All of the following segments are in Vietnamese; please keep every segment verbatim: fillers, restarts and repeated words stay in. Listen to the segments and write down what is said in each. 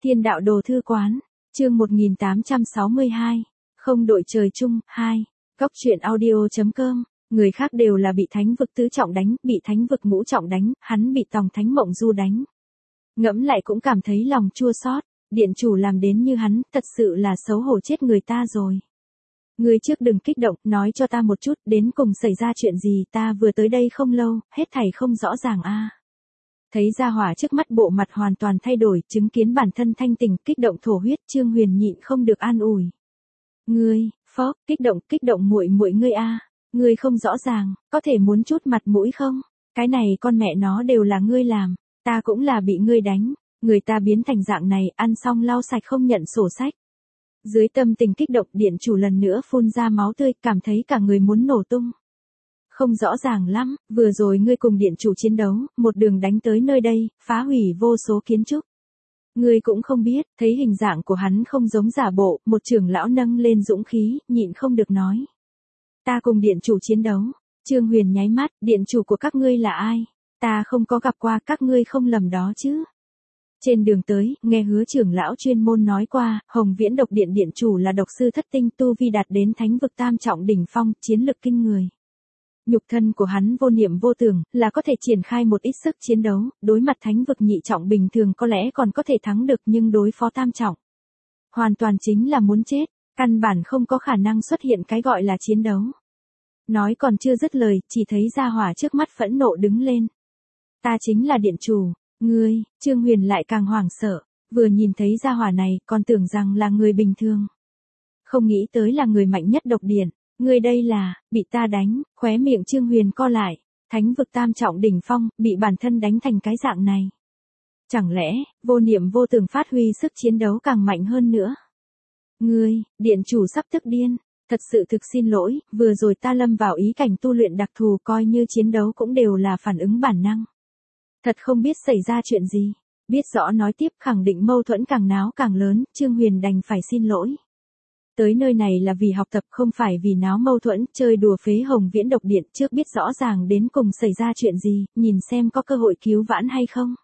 Thiên đạo đồ thư quán, chương một nghìn tám trăm sáu mươi hai, không đội trời chung, hai, Cóc truyện audio.com, người khác đều là bị thánh vực tứ trọng đánh, bị thánh vực ngũ trọng đánh, hắn bị tòng thánh mộng du đánh. Ngẫm lại cũng cảm thấy lòng chua xót, điện chủ làm đến như hắn, thật sự là xấu hổ chết người ta rồi. Ngươi trước đừng kích động, nói cho ta một chút, đến cùng xảy ra chuyện gì, ta vừa tới đây không lâu, hết thảy không rõ ràng a. À. Thấy gia hỏa trước mắt bộ mặt hoàn toàn thay đổi, chứng kiến bản thân thanh tình, kích động thổ huyết, Trương Huyền nhịn không được an ủi. Ngươi, phó, kích động, kích động muội muội ngươi a, à. Ngươi không rõ ràng, có thể muốn chút mặt mũi không? Cái này con mẹ nó đều là ngươi làm, ta cũng là bị ngươi đánh, người ta biến thành dạng này, ăn xong lau sạch không nhận sổ sách. Dưới tâm tình kích động, điện chủ lần nữa phun ra máu tươi, cảm thấy cả người muốn nổ tung. Không rõ ràng lắm, vừa rồi ngươi cùng điện chủ chiến đấu, một đường đánh tới nơi đây, phá hủy vô số kiến trúc. Ngươi cũng không biết, thấy hình dạng của hắn không giống giả bộ, một trưởng lão nâng lên dũng khí, nhịn không được nói. Ta cùng điện chủ chiến đấu. Trương Huyền nháy mắt, điện chủ của các ngươi là ai? Ta không có gặp qua, các ngươi không lầm đó chứ. Trên đường tới, nghe Hứa trưởng lão chuyên môn nói qua, Hồng Viễn độc điện điện chủ là độc sư thất tinh, tu vi đạt đến thánh vực tam trọng đỉnh phong, chiến lực kinh người. Nhục thân của hắn vô niệm vô tưởng, là có thể triển khai một ít sức chiến đấu, đối mặt thánh vực nhị trọng bình thường có lẽ còn có thể thắng được, nhưng đối phó tam trọng, hoàn toàn chính là muốn chết, căn bản không có khả năng xuất hiện cái gọi là chiến đấu. Nói còn chưa dứt lời, chỉ thấy gia hỏa trước mắt phẫn nộ đứng lên. Ta chính là điện chủ. Ngươi, Trương Huyền lại càng hoảng sợ, vừa nhìn thấy gia hỏa này, còn tưởng rằng là người bình thường. Không nghĩ tới là người mạnh nhất độc điện, ngươi đây là, bị ta đánh, khóe miệng Trương Huyền co lại, thánh vực tam trọng đỉnh phong, bị bản thân đánh thành cái dạng này. Chẳng lẽ, vô niệm vô tưởng phát huy sức chiến đấu càng mạnh hơn nữa? Ngươi, điện chủ sắp tức điên, thật sự thực xin lỗi, vừa rồi ta lâm vào ý cảnh tu luyện đặc thù, coi như chiến đấu cũng đều là phản ứng bản năng. Thật không biết xảy ra chuyện gì. Biết rõ nói tiếp, khẳng định mâu thuẫn càng náo càng lớn, Trương Huyền đành phải xin lỗi. Tới nơi này là vì học tập, không phải vì náo mâu thuẫn, chơi đùa phế Hồng Viễn độc điện, trước biết rõ ràng đến cùng xảy ra chuyện gì, nhìn xem có cơ hội cứu vãn hay không.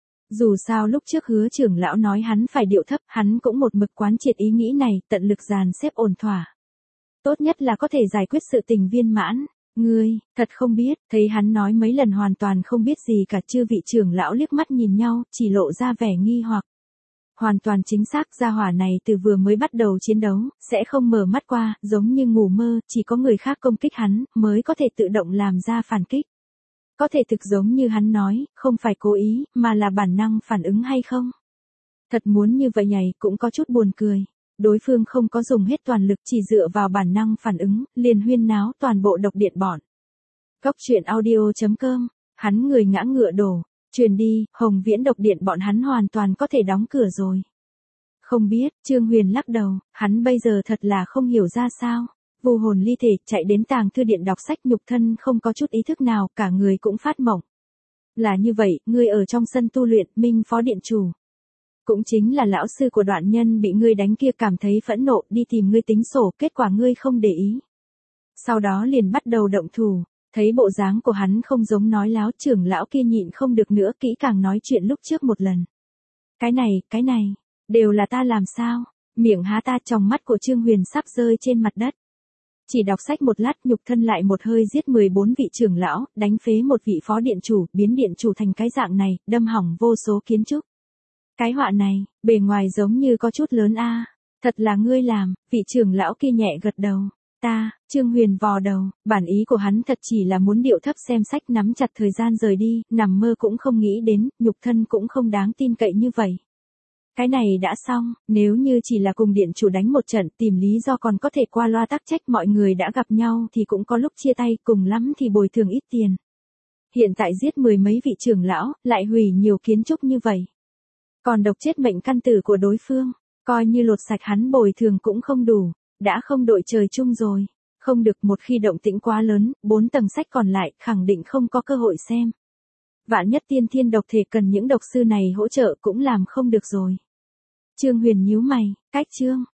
Dù sao lúc trước Hứa trưởng lão nói hắn phải điệu thấp, hắn cũng một mực quán triệt ý nghĩ này, tận lực dàn xếp ổn thỏa. Tốt nhất là có thể giải quyết sự tình viên mãn. Ngươi, thật không biết, thấy hắn nói mấy lần hoàn toàn không biết gì cả, chư vị trưởng lão liếc mắt nhìn nhau, chỉ lộ ra vẻ nghi hoặc. Hoàn toàn chính xác, gia hỏa này từ vừa mới bắt đầu chiến đấu, sẽ không mở mắt qua, giống như ngủ mơ, chỉ có người khác công kích hắn, mới có thể tự động làm ra phản kích. Có thể thực giống như hắn nói, không phải cố ý, mà là bản năng phản ứng hay không? Thật muốn như vậy nhảy, cũng có chút buồn cười. Đối phương không có dùng hết toàn lực, chỉ dựa vào bản năng phản ứng, liền huyên náo toàn bộ độc điện bọn. Cóc truyện audio.com, hắn người ngã ngựa đổ, truyền đi, Hồng Viễn độc điện bọn hắn hoàn toàn có thể đóng cửa rồi. Không biết, Trương Huyền lắc đầu, hắn bây giờ thật là không hiểu ra sao. Vô hồn ly thể, chạy đến tàng thư điện đọc sách, nhục thân không có chút ý thức nào, cả người cũng phát mộng. Là như vậy, ngươi ở trong sân tu luyện, Minh phó điện chủ. Cũng chính là lão sư của Đoạn Nhân bị ngươi đánh kia cảm thấy phẫn nộ, đi tìm ngươi tính sổ, kết quả ngươi không để ý. Sau đó liền bắt đầu động thủ, thấy bộ dáng của hắn không giống nói láo, trưởng lão kia nhịn không được nữa, kỹ càng nói chuyện lúc trước một lần. Cái này, cái này, đều là ta làm sao? Miệng há ta, trong mắt của Trương Huyền sắp rơi trên mặt đất. Chỉ đọc sách một lát, nhục thân lại một hơi giết mười bốn vị trưởng lão, đánh phế một vị phó điện chủ, biến điện chủ thành cái dạng này, đâm hỏng vô số kiến trúc. Cái họa này, bề ngoài giống như có chút lớn a. À. Thật là ngươi làm, vị trưởng lão kia nhẹ gật đầu. Ta, Trương Huyền vò đầu, bản ý của hắn thật chỉ là muốn điệu thấp xem sách, nắm chặt thời gian rời đi, nằm mơ cũng không nghĩ đến, nhục thân cũng không đáng tin cậy như vậy. Cái này đã xong, nếu như chỉ là cùng điện chủ đánh một trận, tìm lý do còn có thể qua loa tắc trách, mọi người đã gặp nhau thì cũng có lúc chia tay, cùng lắm thì bồi thường ít tiền. Hiện tại giết mười mấy vị trưởng lão, lại hủy nhiều kiến trúc như vậy. Còn độc chết mệnh căn tử của đối phương, coi như lột sạch hắn bồi thường cũng không đủ, đã không đội trời chung rồi. Không được, một khi động tĩnh quá lớn, bốn tầng sách còn lại, khẳng định không có cơ hội xem. Vạn nhất tiên thiên độc thể cần những độc sư này hỗ trợ cũng làm không được rồi. Trương Huyền nhíu mày, cách chương,